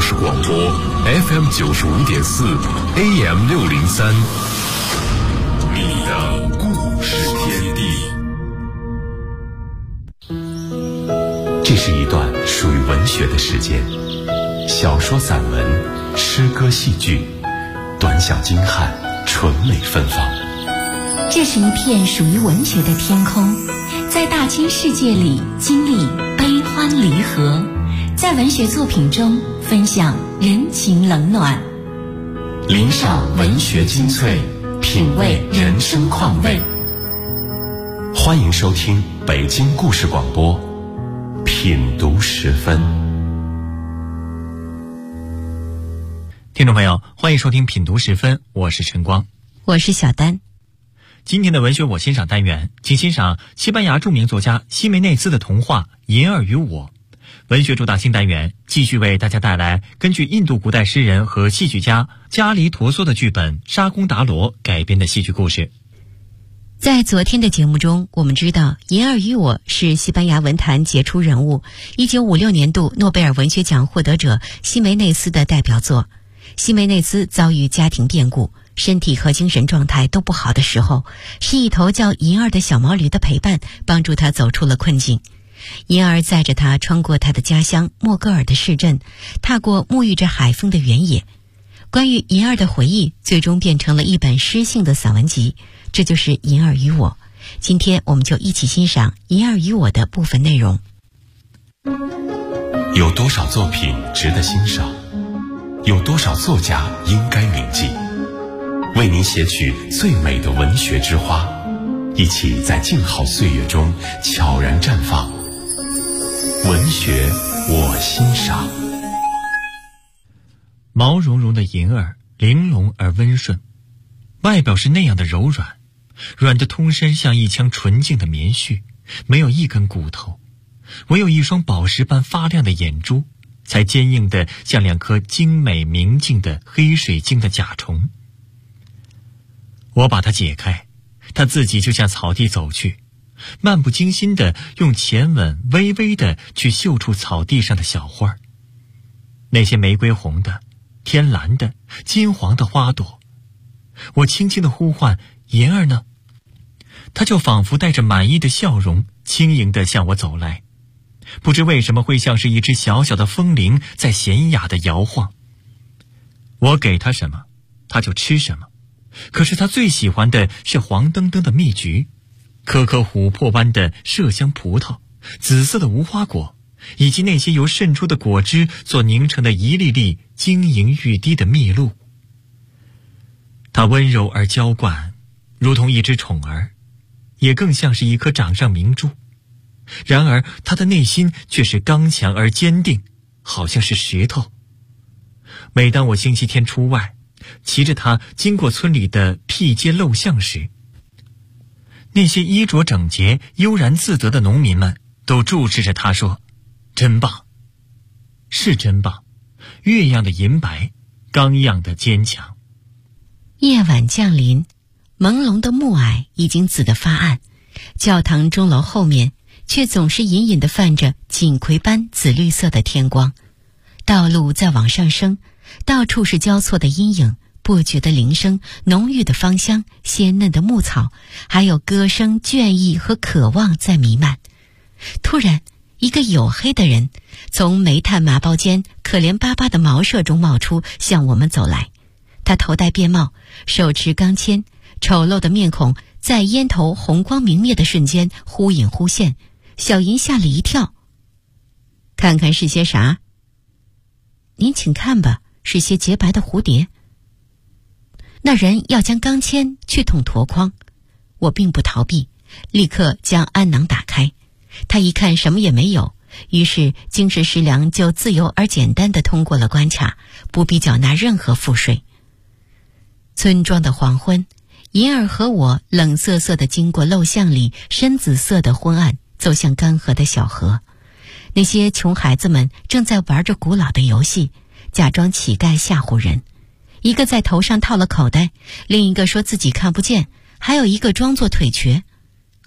事广播 FM 95.4 AM 603，你的故事天地。 这是一段属于文学的时间，小说、散文、诗歌、戏剧，短小精悍，纯美芬芳。 这是一片属于文学的天空，在大千世界里经历悲欢离合，在文学作品中分享人情冷暖， 聆赏文学精粹，品味人生况味。欢迎收听北京故事广播品读时分。 听众朋友，欢迎收听品读时分，我是陈光， 我是小丹。 今天的文学我欣赏单元，请欣赏西班牙著名作家西梅内斯的童话《银儿与我》。文学主打新单元继续为大家带来根据印度古代诗人和戏剧家加里陀梭的剧本《沙公达罗》改编的戏剧故事。 在昨天的节目中，我们知道《银儿与我》是西班牙文坛杰出人物1956年度诺贝尔文学奖获得者西梅内斯的代表作。西梅内斯遭遇家庭变故，身体和精神状态都不好的时候，是一头叫银儿的小毛驴的陪伴，帮助他走出了困境。银儿载着他穿过他的家乡莫戈尔的市镇，踏过沐浴着海风的原野。关于银儿的回忆最终变成了一本诗性的散文集，这就是《银儿与我》。今天我们就一起欣赏《银儿与我》的部分内容。 有多少作品值得欣赏？有多少作家应该铭记？为您写取最美的文学之花，一起在静好岁月中悄然绽放。文学我欣赏。 毛茸茸的银儿玲珑而温顺，外表是那样的柔软，软得通身像一腔纯净的棉絮，没有一根骨头，唯有一双宝石般发亮的眼珠，才坚硬得像两颗精美明净的黑水晶的甲虫。我把它解开，它自己就向草地走去，漫不经心地用前吻微微地去嗅触草地上的小花，那些玫瑰红的、天蓝的、金黄的花朵。我轻轻地呼唤银儿呢，它就仿佛带着满意的笑容，轻盈地向我走来，不知为什么会像是一只小小的风铃在娴雅地摇晃。我给它什么，它就吃什么。可是它最喜欢的是黄澄澄的蜜橘，颗颗琥珀般的麝香葡萄，紫色的无花果，以及那些由渗出的果汁所凝成的一粒粒晶莹欲滴的蜜露。它温柔而娇惯，如同一只宠儿，也更像是一颗掌上明珠。然而它的内心却是刚强而坚定，好像是石头。每当我星期天出外，骑着它经过村里的僻街陋巷时，那些衣着整洁、悠然自得的农民们都注视着它说：“真棒，是真棒，月样的银白，刚样的坚强。” 夜晚降临，朦胧的暮霭已经紫得发暗，教堂钟楼后面却总是隐隐地泛着锦葵般紫绿色的天光。道路在往上升，到处是交错的阴影，不绝的铃声，浓郁的芳香，鲜嫩的牧草，还有歌声、倦意和渴望在弥漫。突然，一个黝黑的人从煤炭麻包间可怜巴巴的茅舍中冒出，向我们走来。他头戴便帽，手持钢钎，丑陋的面孔在烟头红光明灭的瞬间忽隐忽现。小银吓了一跳。看看是些啥？您请看吧，是些洁白的蝴蝶。那人要将钢钎去捅箩筐，我并不逃避，立刻将鞍囊打开。他一看什么也没有，于是精神食粮就自由而简单地通过了关卡，不必缴纳任何赋税。村庄的黄昏，银儿和我冷瑟瑟地经过陋巷里深紫色的昏暗，走向干涸的小河。那些穷孩子们正在玩着古老的游戏，假装乞丐吓唬人。一个在头上套了口袋，另一个说自己看不见，还有一个装作腿瘸。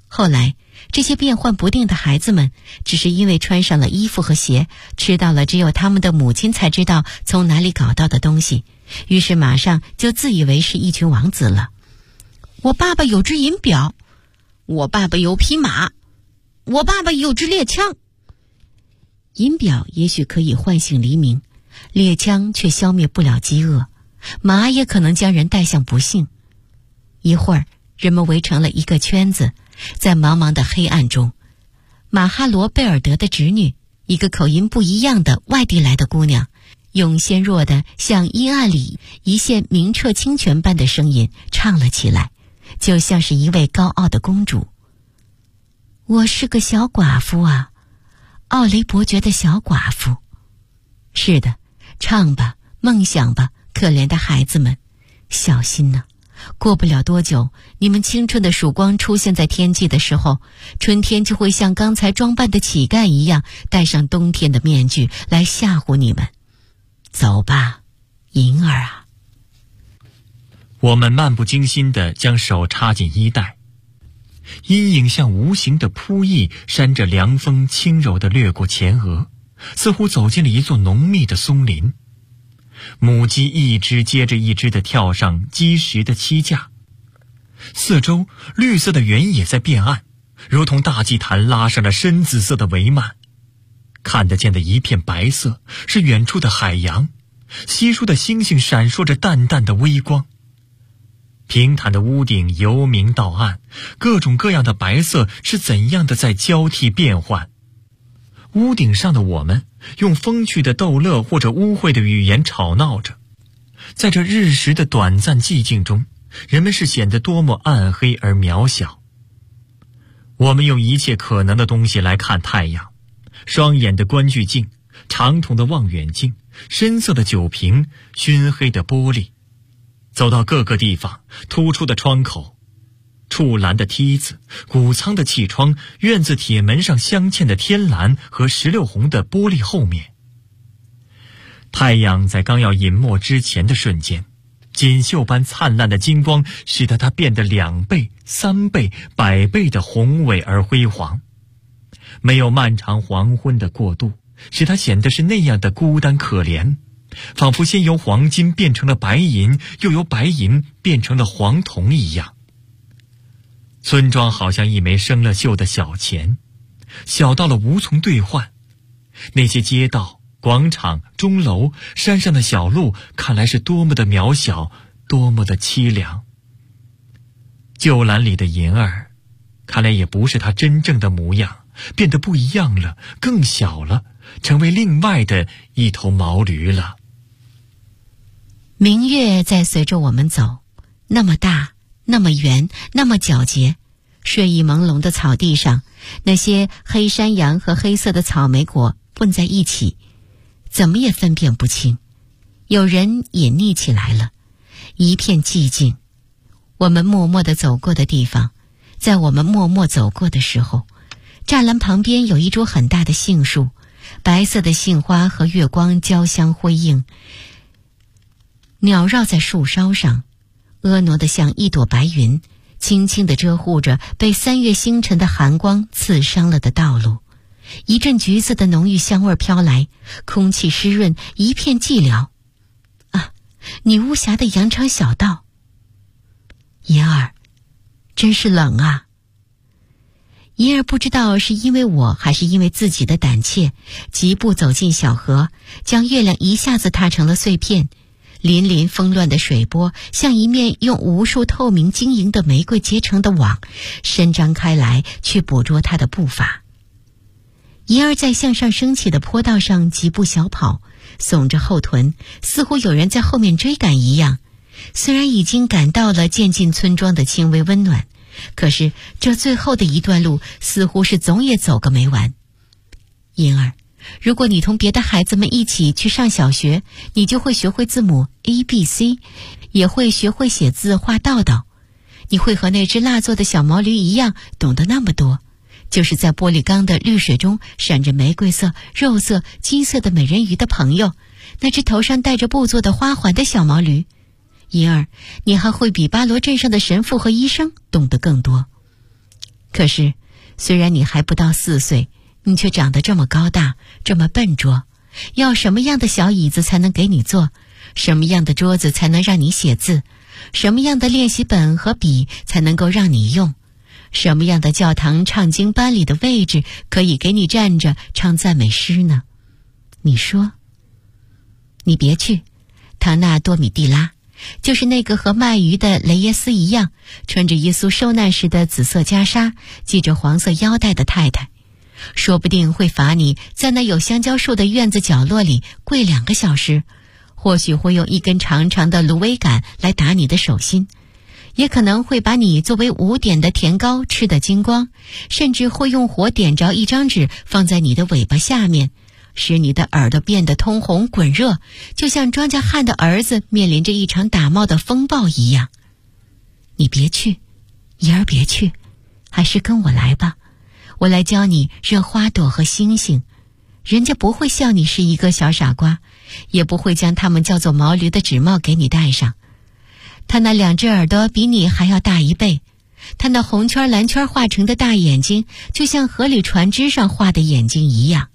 后来这些变幻不定的孩子们只是因为穿上了衣服和鞋，吃到了只有他们的母亲才知道从哪里搞到的东西，于是马上就自以为是一群王子了。我爸爸有只银表，我爸爸有匹马，我爸爸有支猎枪。银表也许可以唤醒黎明，猎枪却消灭不了饥饿，马也可能将人带向不幸。一会儿，人们围成了一个圈子，在茫茫的黑暗中，马哈罗贝尔德的侄女，一个口音不一样的外地来的姑娘，用纤弱的像阴暗里一线明澈清泉般的声音唱了起来，就像是一位高傲的公主。我是个小寡妇啊，奥雷伯爵的小寡妇。是的，唱吧，梦想吧，可怜的孩子们，小心呐！过不了多久，你们青春的曙光出现在天际的时候，春天就会像刚才装扮的乞丐一样，戴上冬天的面具来吓唬你们。走吧，银儿啊！ 我们漫不经心地将手插进衣袋，阴影像无形的扑翼，扇着凉风轻柔地掠过前额，似乎走进了一座浓密的松林。母鸡一只接着一只地跳上积实的栖架，四周绿色的原野在变暗，如同大祭坛拉上了深紫色的帷幔。看得见的一片白色是远处的海洋，稀疏的星星闪烁着淡淡的微光。平坦的屋顶由明到暗，各种各样的白色是怎样的在交替变换。屋顶上的我们用风趣的逗乐或者污秽的语言吵闹着，在这日食的短暂寂静中，人们是显得多么暗黑而渺小。我们用一切可能的东西来看太阳，双眼的观距镜，长筒的望远镜，深色的酒瓶，熏黑的玻璃，走到各个地方，突出的窗口，触栏的梯子，谷仓的气窗，院子铁门上镶嵌的天蓝和16红的玻璃后面。太阳在刚要隐没之前的瞬间，锦绣般灿烂的金光使得它变得2倍、3倍、100倍的宏伟而辉煌。没有漫长黄昏的过渡，使它显得是那样的孤单可怜，仿佛先由黄金变成了白银，又由白银变成了黄铜一样。村庄好像一枚生了锈的小钱，小到了无从兑换。那些街道、广场、钟楼、山上的小路，看来是多么的渺小，多么的凄凉。旧篮里的银儿，看来也不是它真正的模样，变得不一样了，更小了，成为另外的一头毛驴了。 明月在随着我们走，那么大，那么圆，那么皎洁。睡意朦胧的草地上，那些黑山羊和黑色的草莓果混在一起，怎么也分辨不清。有人隐匿起来了，一片寂静。我们默默地走过的地方，在我们默默走过的时候，栅栏旁边有一株很大的杏树，白色的杏花和月光交相辉映，鸟绕在树梢上，婀娜得像一朵白云，轻轻地遮护着被3月星辰的寒光刺伤了的道路。一阵橘子的浓郁香味飘来，空气湿润，一片寂寥。啊，女巫峡的羊肠小道。银儿，真是冷啊。银儿不知道是因为我还是因为自己的胆怯，疾步走进小河，将月亮一下子踏成了碎片。粼粼纷乱的水波像一面用无数透明晶莹的玫瑰结成的网，伸张开来去捕捉它的步伐。银儿在向上升起的坡道上疾步小跑，耸着后臀，似乎有人在后面追赶一样。虽然已经感到了渐进村庄的轻微温暖，可是这最后的一段路似乎是总也走个没完。银儿，如果你同别的孩子们一起去上小学，你就会学会字母 ABC， 也会学会写字画道道。你会和那只蜡做的小毛驴一样，懂得那么多，就是在玻璃缸的绿水中闪着玫瑰色、肉色、金色的美人鱼的朋友，那只头上戴着布做的花环的小毛驴。银儿，你还会比巴罗镇上的神父和医生懂得更多。 可是，虽然你还不到4岁，你却长得这么高大，这么笨拙。要什么样的小椅子才能给你坐？什么样的桌子才能让你写字？什么样的练习本和笔才能够让你用？什么样的教堂唱经班里的位置可以给你站着唱赞美诗呢？你说。你别去，唐纳多米蒂拉，就是那个和卖鱼的雷耶斯一样，穿着耶稣受难时的紫色袈裟，系着黄色腰带的太太，说不定会罚你在那有香蕉树的院子角落里跪2个小时，或许会用一根长长的芦苇杆来打你的手心，也可能会把你作为5点的甜糕吃得精光，甚至会用火点着一张纸放在你的尾巴下面，使你的耳朵变得通红滚热，就像庄稼汉的儿子面临着一场打冒的风暴一样。你别去，怡儿别去，还是跟我来吧，我来教你认花朵和星星。人家不会笑你是一个小傻瓜，也不会将他们叫做毛驴的纸帽给你戴上。他那2只耳朵比你还要大1倍，他那红圈蓝圈画成的大眼睛，就像河里船只上画的眼睛一样。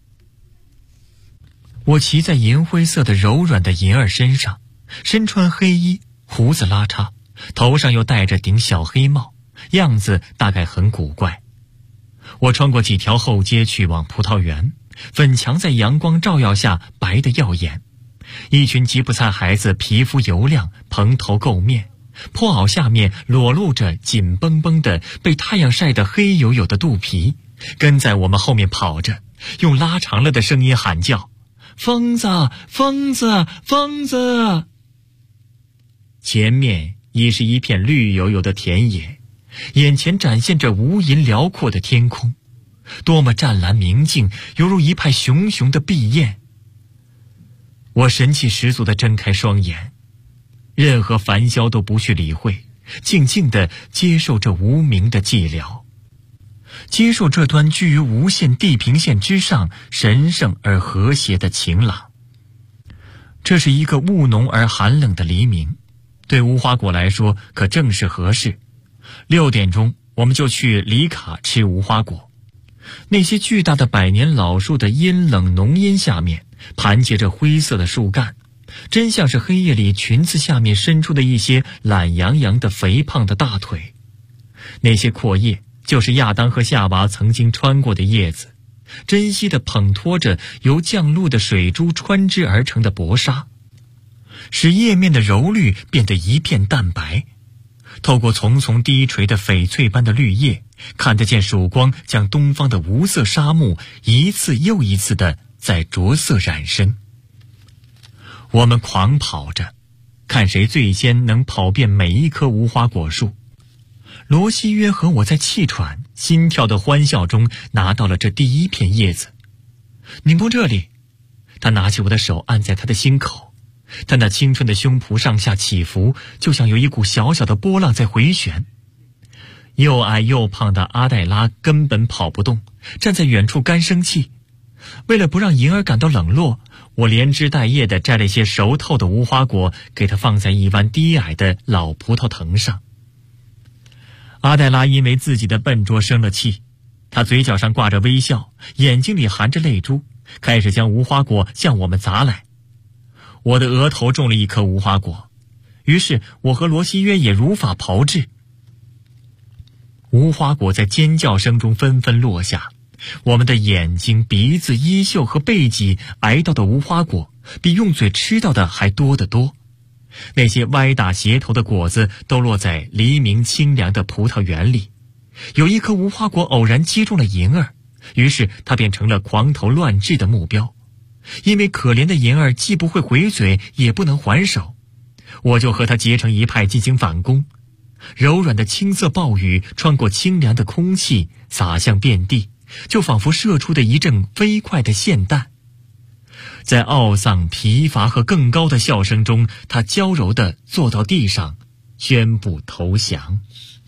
我骑在银灰色的柔软的银儿身上，身穿黑衣，胡子拉碴，头上又戴着顶小黑帽，样子大概很古怪。我穿过几条后街去往葡萄园，粉墙在阳光照耀下白得耀眼。一群吉普赛孩子皮肤油亮，蓬头垢面，破袄下面裸露着紧绷绷的被太阳晒得黑黝黝的肚皮，跟在我们后面跑着，用拉长了的声音喊叫：疯子，疯子，疯子！前面已是一片绿油油的田野，眼前展现着无垠辽阔的天空，多么湛蓝明净，犹如一派熊熊的碧焰。我神气十足地睁开双眼，任何烦嚣都不去理会，静静地接受这无名的寂寥，接受这段居于无限地平线之上神圣而和谐的晴朗。这是一个务农而寒冷的黎明，对无花果来说可正是合适。6点钟我们就去里卡吃无花果。那些巨大的百年老树的阴冷浓荫下面盘结着灰色的树干，真像是黑夜里裙子下面伸出的一些懒洋洋的肥胖的大腿。那些阔叶就是亚当和夏娃曾经穿过的叶子，珍惜地捧托着由降露的水珠穿织而成的薄纱，使叶面的柔绿变得一片淡白。透过丛丛低垂的翡翠般的绿叶，看得见曙光将东方的无色沙漠一次又一次地在着色染深。我们狂跑着，看谁最先能跑遍每一棵无花果树。罗西约和我在气喘心跳的欢笑中拿到了这第1片叶子。你摸这里，他拿起我的手按在他的心口，他那青春的胸脯上下起伏，就像有一股小小的波浪在回旋。又矮又胖的阿黛拉根本跑不动，站在远处干生气。为了不让银儿感到冷落，我连枝带叶地摘了一些熟透的无花果，给它放在一弯低矮的老葡萄藤上。阿黛拉因为自己的笨拙生了气，她嘴角上挂着微笑，眼睛里含着泪珠，开始将无花果向我们砸来。我的额头中了一颗无花果，于是我和罗西约也如法炮制。无花果在尖叫声中纷纷落下，我们的眼睛、鼻子、衣袖和背脊挨到的无花果比用嘴吃到的还多得多。那些歪打斜头的果子都落在黎明清凉的葡萄园里。有一颗无花果偶然击中了银儿，于是它便成了狂头乱掷的目标。因为可怜的银儿既不会回嘴，也不能还手，我就和他结成一派进行反攻。柔软的青色暴雨穿过清凉的空气，洒向遍地，就仿佛射出的一阵飞快的霰弹。在懊丧、疲乏和更高的笑声中，他娇柔地坐到地上，宣布投降。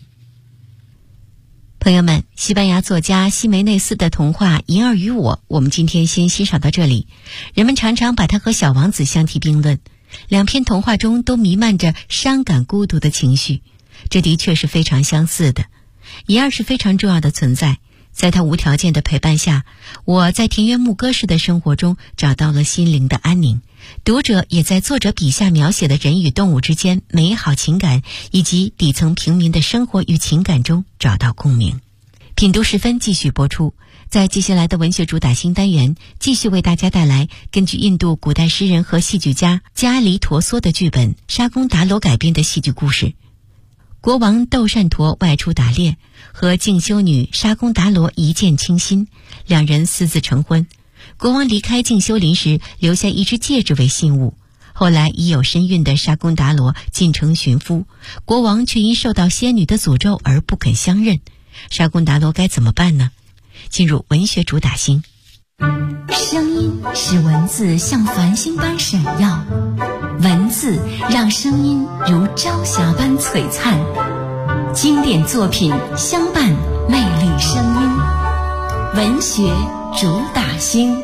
朋友们，西班牙作家西梅内斯的童话《银儿与我》，我们今天先欣赏到这里。人们常常把它和小王子相提并论，两篇童话中都弥漫着伤感孤独的情绪，这的确是非常相似的。 银儿是非常重要的存在，在他无条件的陪伴下，我在田园牧歌式的生活中找到了心灵的安宁。读者也在作者笔下描写的人与动物之间美好情感以及底层平民的生活与情感中找到共鸣。品读时分继续播出，在接下来的文学主打新单元，继续为大家带来根据印度古代诗人和戏剧家加里陀梭的剧本《沙公达罗》改编的戏剧故事。国王窦善陀外出打猎，和静修女沙公达罗一见倾心，两人私自成婚。国王离开静修林时留下一只戒指为信物，后来已有身孕的沙公达罗进城寻夫，国王却因受到仙女的诅咒而不肯相认。沙公达罗该怎么办呢？进入文学主打星。 声音使文字像繁星般闪耀，文字让声音如朝霞般璀璨，经典作品相伴魅力声音，文学主打星。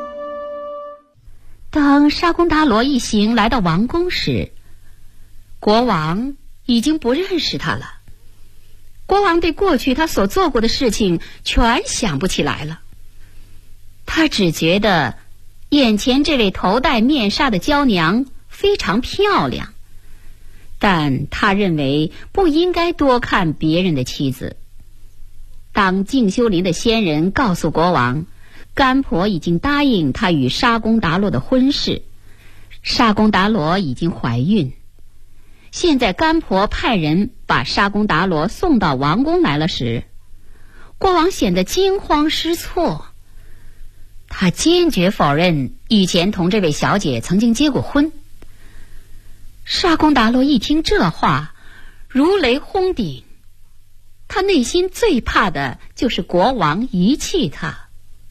当沙公达罗一行来到王宫时，国王已经不认识他了。国王对过去他所做过的事情全想不起来了，他只觉得眼前这位头戴面纱的娇娘非常漂亮，但他认为不应该多看别人的妻子。当静修林的仙人告诉国王，干婆已经答应他与沙公达罗的婚事，沙公达罗已经怀孕，现在干婆派人把沙公达罗送到王宫来了时，国王显得惊慌失措。他坚决否认以前同这位小姐曾经结过婚。沙公达罗一听这话，如雷轰顶，他内心最怕的就是国王遗弃他。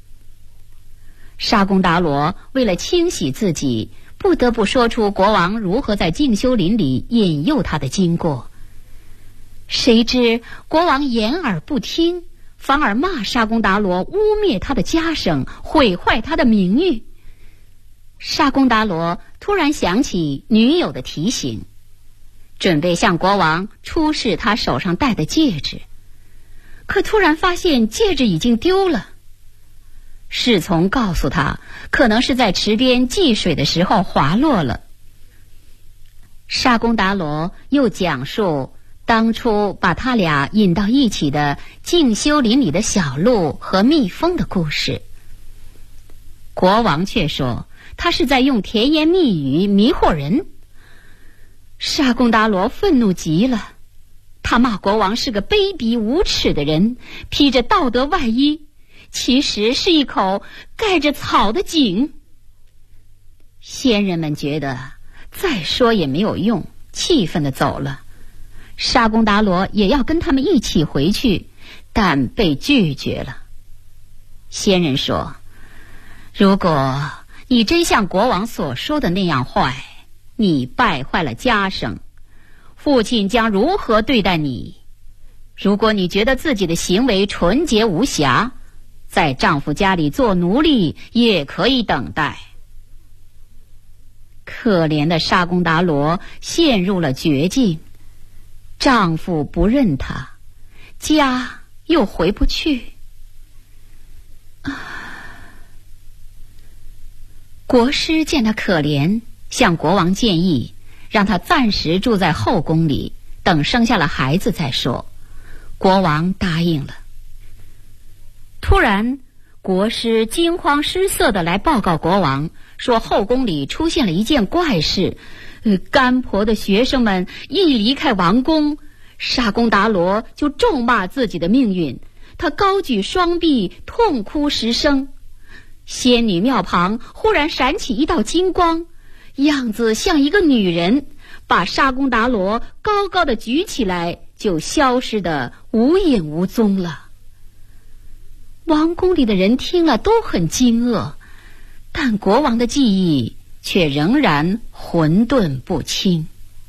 沙公达罗为了清洗自己，不得不说出国王如何在静修林里引诱他的经过。谁知国王掩耳不听，反而骂沙公达罗污蔑他的家声，毁坏他的名誉。沙公达罗突然想起女友的提醒，准备向国王出示他手上戴的戒指，可突然发现戒指已经丢了。侍从告诉他，可能是在池边祭水的时候滑落了。沙公达罗又讲述当初把他俩引到一起的静修林里的小鹿和蜜蜂的故事。国王却说他是在用甜言蜜语迷惑人。沙公达罗愤怒极了，他骂国王是个卑鄙无耻的人，披着道德外衣，其实是一口盖着草的井。仙人们觉得再说也没有用，气愤地走了。沙公达罗也要跟他们一起回去，但被拒绝了。仙人说，如果你真像国王所说的那样坏，你败坏了家声，父亲将如何对待你？如果你觉得自己的行为纯洁无瑕，在丈夫家里做奴隶也可以等待。可怜的沙公达罗陷入了绝境，丈夫不认她，家又回不去。国师见她可怜，向国王建议让她暂时住在后宫里，等生下了孩子再说。国王答应了。突然，国师惊慌失色地来报告国王，说后宫里出现了一件怪事。干婆的学生们一离开王宫，沙公达罗就咒骂自己的命运，他高举双臂痛哭失声。仙女庙旁忽然闪起一道金光，样子像一个女人，把沙公达罗高高的举起来，就消失得无影无踪了。王宫里的人听了都很惊愕，但国王的记忆却仍然混沌不清。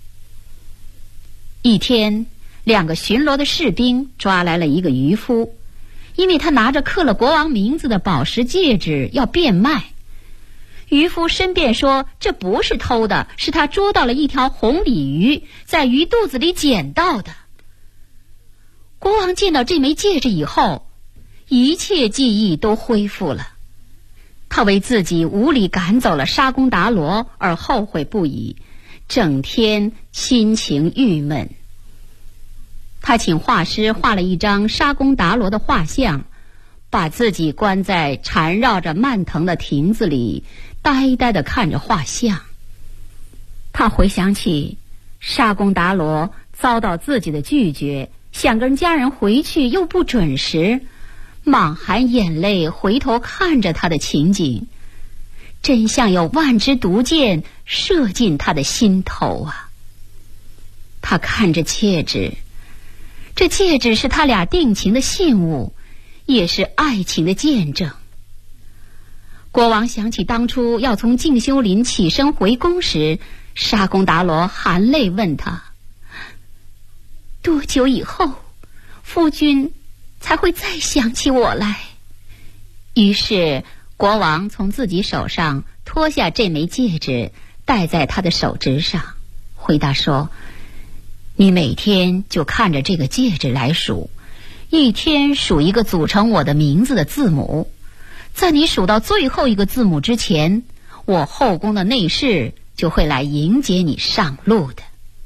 一天，两个巡逻的士兵抓来了一个渔夫，因为他拿着刻了国王名字的宝石戒指要变卖。渔夫申辩说这不是偷的，是他捉到了一条红鲤鱼，在鱼肚子里捡到的。国国王见到这枚戒指以后，一切记忆都恢复了。他为自己无理赶走了沙公达罗而后悔不已，整天心情郁闷。他请画师画了一张沙公达罗的画像，把自己关在缠绕着蔓藤的亭子里，呆呆地看着画像。他回想起沙公达罗遭到自己的拒绝，想跟家人回去又不准时，满含眼泪回头看着他的情景，真像有万支毒箭射进他的心头啊！他看着戒指，这戒指是他俩定情的信物，也是爱情的见证。国王想起当初要从静修林起身回宫时，沙公达罗含泪问他：多久以后夫君才会再想起我来？于是国王从自己手上脱下这枚戒指，戴在他的手指上，回答说：你每天就看着这个戒指来数，一天数一个组成我的名字的字母，在你数到最后一个字母之前，我后宫的内侍就会来迎接你上路的。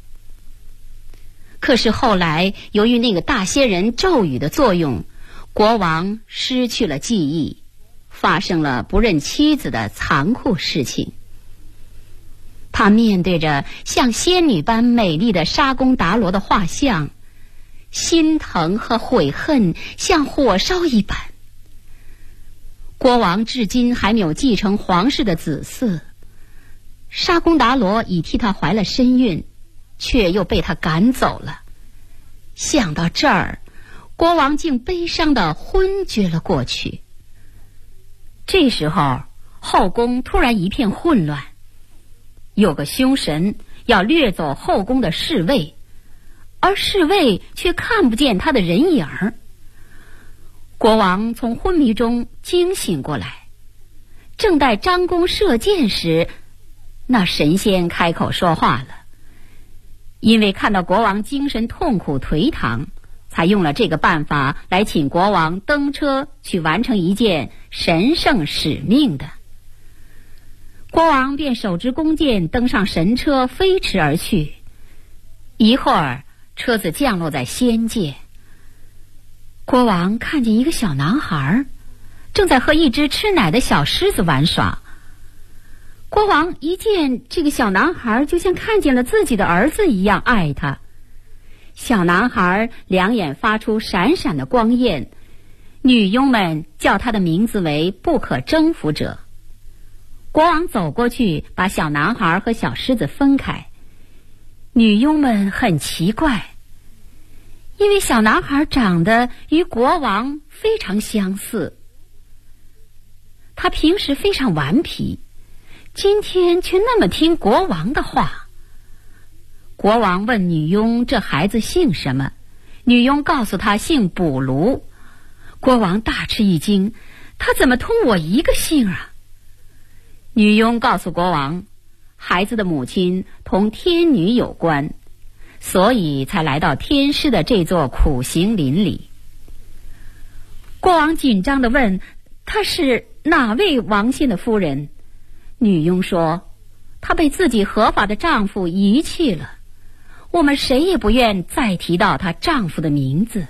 可是后来由于那个大仙人咒语的作用，国王失去了记忆，发生了不认妻子的残酷事情。他面对着像仙女般美丽的沙公达罗的画像，心疼和悔恨像火烧一般。国王至今还没有继承皇室的子嗣，沙公达罗已替他怀了身孕，却又被他赶走了。想到这儿，国王竟悲伤地昏厥了过去。这时候后宫突然一片混乱，有个凶神要掠走后宫的侍卫，而侍卫却看不见他的人影儿。国王从昏迷中惊醒过来，正待张弓射箭时，那神仙开口说话了。因为看到国王精神痛苦颓唐，才用了这个办法来请国王登车去完成一件神圣使命的。国王便手执弓箭登上神车，飞驰而去。一会儿，车子降落在仙界。国王看见一个小男孩正在和一只吃奶的小狮子玩耍。国王一见这个小男孩，就像看见了自己的儿子一样爱他。小男孩两眼发出闪闪的光焰，女佣们叫他的名字为不可征服者。国王走过去，把小男孩和小狮子分开。女佣们很奇怪，因为小男孩长得与国王非常相似。他平时非常顽皮，今天却那么听国王的话。国王问女佣这孩子姓什么，女佣告诉他姓卜卢。国王大吃一惊，他怎么同我一个姓啊？女佣告诉国王，孩子的母亲同天女有关，所以才来到天师的这座苦行林里。国王紧张地问，她是哪位王仙的夫人？女佣说，她被自己合法的丈夫遗弃了，我们谁也不愿再提到她丈夫的名字。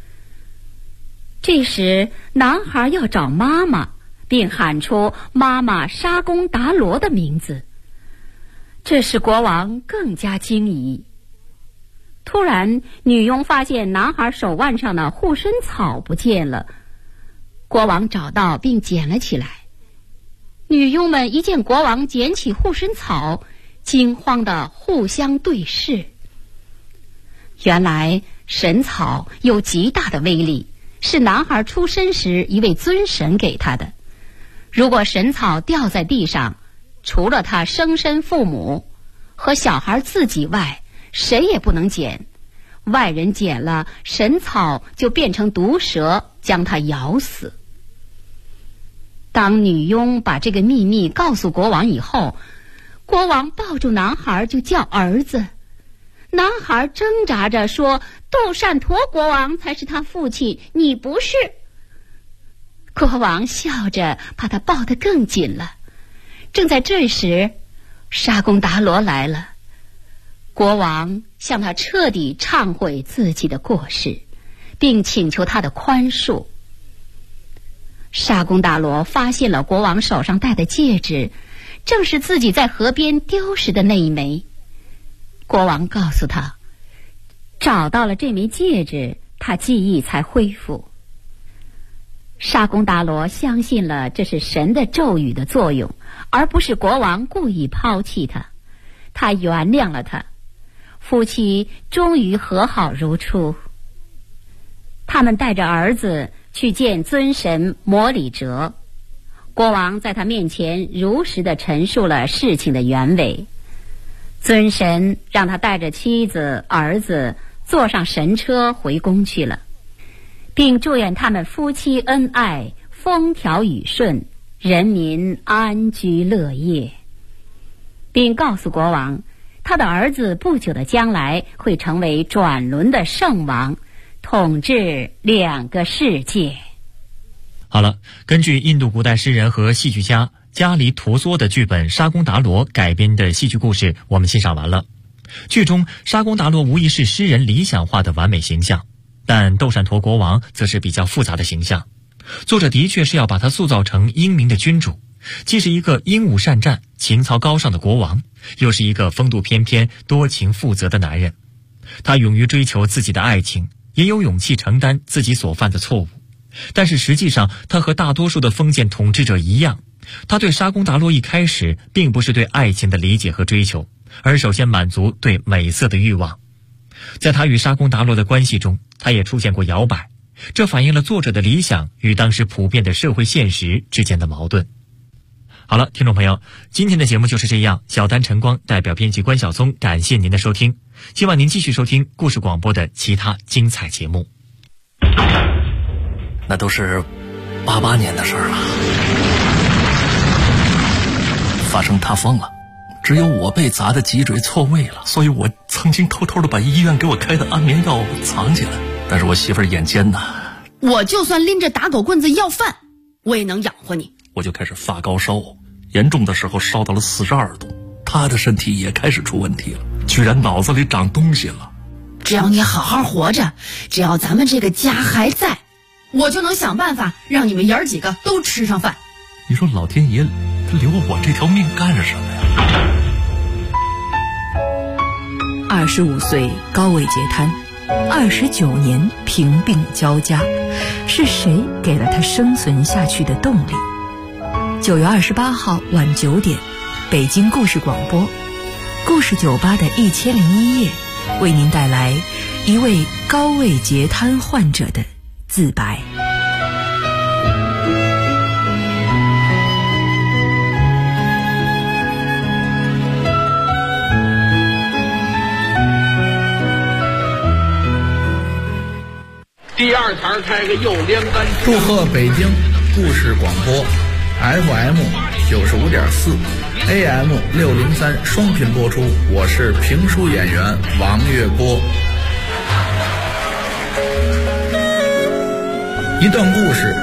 这时男孩要找妈妈，并喊出妈妈沙公达罗的名字，这使国王更加惊疑。突然女佣发现男孩手腕上的护身草不见了，国王找到并捡了起来。女佣们一见国王捡起护身草，惊慌地互相对视。原来神草有极大的威力，是男孩出生时一位尊神给他的。如果神草掉在地上，除了他生身父母和小孩自己外，谁也不能捡。外人捡了，神草就变成毒蛇，将他咬死。当女佣把这个秘密告诉国王以后，国王抱住男孩就叫儿子。 男孩挣扎着说：“杜善陀国王才是他父亲，你不是。”国王笑着把他抱得更紧了。正在这时，沙贡达罗来了。国王向他彻底忏悔自己的过失，并请求他的宽恕。沙贡达罗发现了国王手上戴的戒指，正是自己在河边丢失的那一枚。国王告诉他，找到了这枚戒指，他记忆才恢复。沙贡达罗相信了这是神的咒语的作用，而不是国王故意抛弃他。他原谅了他，夫妻终于和好如初。他们带着儿子去见尊神摩里哲，国王在他面前如实地陈述了事情的原委。尊神让他带着妻子儿子坐上神车回宫去了，并祝愿他们夫妻恩爱，风调雨顺，人民安居乐业，并告诉国王，他的儿子不久的将来会成为转轮的圣王，统治2个世界。 好了，根据印度古代诗人和戏剧家加里陀梭的剧本《沙贡达罗》改编的戏剧故事，我们欣赏完了。剧中沙贡达罗无疑是诗人理想化的完美形象，但斗善陀国王则是比较复杂的形象。作者的确是要把他塑造成英明的君主，既是一个英武善战、情操高尚的国王，又是一个风度翩翩、多情负责的男人。他勇于追求自己的爱情，也有勇气承担自己所犯的错误。但是实际上，他和大多数的封建统治者一样，他对沙贡达罗一开始并不是对爱情的理解和追求，而首先满足对美色的欲望。在他与沙贡达罗的关系中，他也出现过摇摆，这反映了作者的理想与当时普遍的社会现实之间的矛盾。好了，听众朋友，今天的节目就是这样。小丹晨光代表编辑关晓松，感谢您的收听，希望您继续收听故事广播的其他精彩节目。 那都是88年的事儿了，发生塌方了，只有我被砸的脊椎错位了，所以我曾经偷偷的把医院给我开的安眠药藏起来。但是我媳妇儿眼尖呐， 我就算拎着打狗棍子要饭，我也能养活你。 我就开始发高烧，严重的时候烧到了42度，她的身体也开始出问题了，居然脑子里长东西了。 只要你好好活着，只要咱们这个家还在，我就能想办法让你们爷儿几个都吃上饭。 你说老天爷他留我这条命干什么呀 ？25岁高位截瘫，29年贫病交加，是谁给了他生存下去的动力？9月28号晚9点，北京故事广播，故事酒吧的1001夜，为您带来一位高位截瘫患者的自白。 第2台开个右连杆。 祝贺北京故事广播 FM 95.4 AM 603双频播出，我是评书演员王月波。一段故事